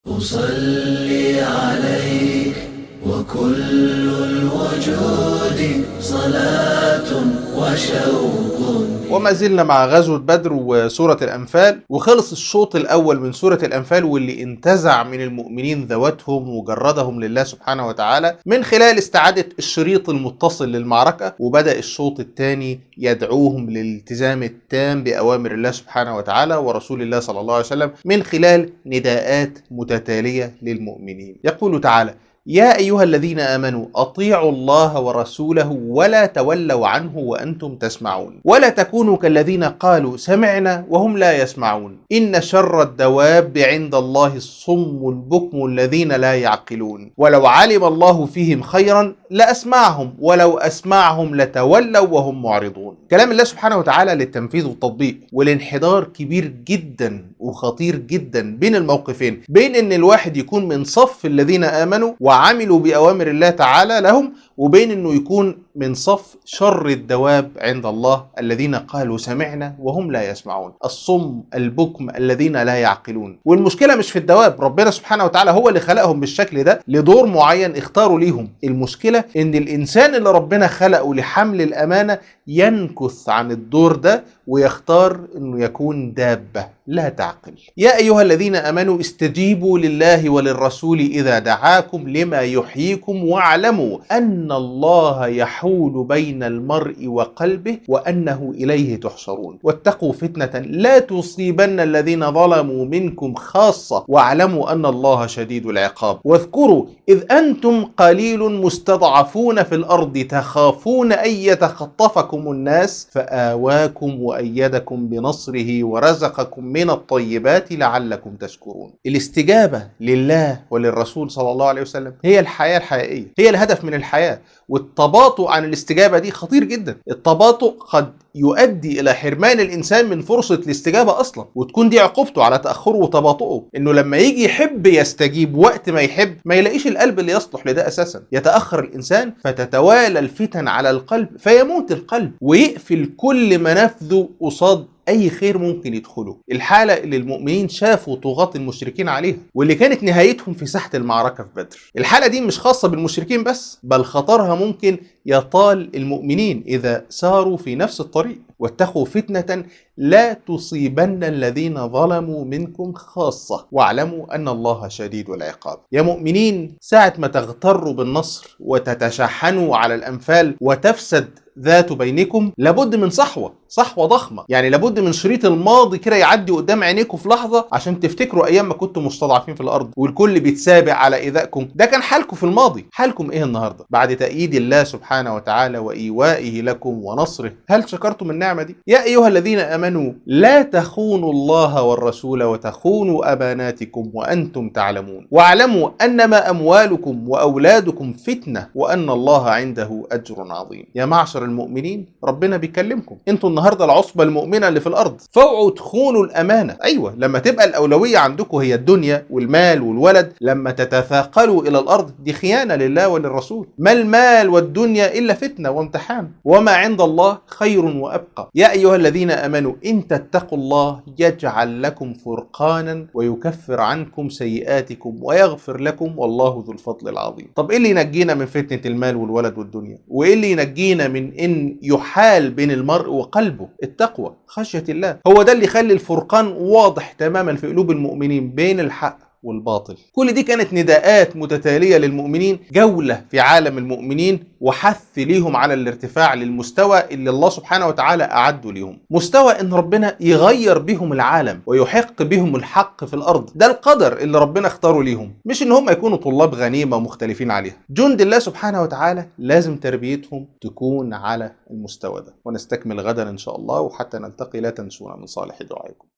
أصلي عليك وكل الوجود صلاة وشوق. وما زلنا مع غزوة بدر وسورة الأنفال، وخلص الشوط الأول من سورة الأنفال واللي انتزع من المؤمنين ذواتهم وجردهم لله سبحانه وتعالى من خلال استعادة الشريط المتصل للمعركة، وبدأ الشوط الثاني يدعوهم للالتزام التام بأوامر الله سبحانه وتعالى ورسول الله صلى الله عليه وسلم من خلال نداءات متتالية للمؤمنين. يقول تعالى: يا أيها الذين آمنوا أطيعوا الله ورسوله ولا تولوا عنه وأنتم تسمعون ولا تكونوا كالذين قالوا سمعنا وهم لا يسمعون إن شر الدواب عند الله الصم البكم الذين لا يعقلون ولو علم الله فيهم خيرا لأسمعهم ولو أسمعهم لتولوا وهم معرضون. كلام الله سبحانه وتعالى للتنفيذ والتطبيق، والانحدار كبير جدا وخطير جدا بين الموقفين، بين ان الواحد يكون من صف الذين آمنوا وعملوا بأوامر الله تعالى لهم، وبين انه يكون من صف شر الدواب عند الله الذين قالوا سمعنا وهم لا يسمعون، الصم البكم الذين لا يعقلون. والمشكلة مش في الدواب، ربنا سبحانه وتعالى هو اللي خلقهم بالشكل ده لدور معين اختاروا ليهم. المشكلة ان الانسان اللي ربنا خلقه لحمل الامانة ينكث عن الدور ده ويختار انه يكون دابة لا تعقل. يا ايها الذين امنوا استجيبوا لله وللرسول اذا دعاكم لما يحييكم واعلموا ان الله يحول بين المرء وقلبه وانه اليه تحشرون واتقوا فتنة لا تصيبن الذين ظلموا منكم خاصة واعلموا ان الله شديد العقاب. واذكروا اذ انتم قليل مستضعفون في الارض تخافون ان يتخطفكم الناس فآواكم وأيدكم بنصره ورزقكم من الطيبات لعلكم تشكرون. الاستجابة لله وللرسول صلى الله عليه وسلم هي الحياة الحقيقية، هي الهدف من الحياة. والتباطؤ عن الاستجابة دي خطير جدا. التباطؤ قد يؤدي إلى حرمان الإنسان من فرصة الاستجابة أصلا، وتكون دي عقوبته على تأخره وتباطؤه، إنه لما يجي يحب يستجيب وقت ما يحب ما يلاقيش القلب اللي يصلح لده أساسا. يتأخر الإنسان فتتوالى الفتن على القلب فيموت القلب ويقفل كل منافذه قصاد أي خير ممكن يدخله. الحالة اللي المؤمنين شافوا طغاة المشركين عليها واللي كانت نهايتهم في ساحة المعركة في بدر. الحالة دي مش خاصة بالمشركين بس، بل خطرها ممكن يطال المؤمنين إذا ساروا في نفس الطريق. واتقوا فتنة لا تصيبن الذين ظلموا منكم خاصة واعلموا أن الله شديد العقاب. يا مؤمنين، ساعة ما تغتروا بالنصر وتتشحنوا على الأنفال وتفسد ذات بينكم لابد من صحوة ضخمة. يعني لابد من شريط الماضي كده يعدي قدام عينيكم في لحظة عشان تفتكروا أيام ما كنتم مستضعفين في الأرض والكل بيتسابع على إيذائكم. ده كان حالكم في الماضي، حالكم إيه النهاردة بعد تأييد الله سبحانه وتعالى وإيوائه لكم ونصره؟ هل شكرتم النعمة دي؟ يا أيها الذين آمنوا لا تخونوا الله والرسول وتخونوا أماناتكم وأنتم تعلمون واعلموا أنما أموالكم وأولادكم فتنة وأن الله عنده أجر عظيم. يا معشر المؤمنين، ربنا بيكلمكم، انتوا النهارده العصبة المؤمنة اللي في الأرض، فاوعوا تخونوا الأمانة. أيوة، لما تبقى الأولوية عندكم هي الدنيا والمال والولد، لما تتثاقلوا إلى الأرض دي خيانة لله وللرسول. ما المال والدنيا إلا فتنة وامتحان، وما عند الله خير وأبقى. يا أيها الذين آمنوا إن تتقوا الله يجعل لكم فرقانا ويكفر عنكم سيئاتكم ويغفر لكم والله ذو الفضل العظيم. طب إيه اللي ينجينا من فتنة المال والولد والدنيا؟ وإيه اللي ينجينا من إن يحال بين المرء وقلبه؟ التقوى، خشية الله. هو ده اللي يخلي الفرقان واضح تماما في قلوب المؤمنين بين الحق والباطل. كل دي كانت نداءات متتالية للمؤمنين، جولة في عالم المؤمنين وحث ليهم على الارتفاع للمستوى اللي الله سبحانه وتعالى أعده ليهم، مستوى ان ربنا يغير بهم العالم ويحق بهم الحق في الأرض. ده القدر اللي ربنا اختاره ليهم، مش ان هم يكونوا طلاب غنيمة مختلفين عليها. جند الله سبحانه وتعالى لازم تربيتهم تكون على المستوى ده. ونستكمل غدا إن شاء الله، وحتى نلتقي لا تنسونا من صالح دعائكم.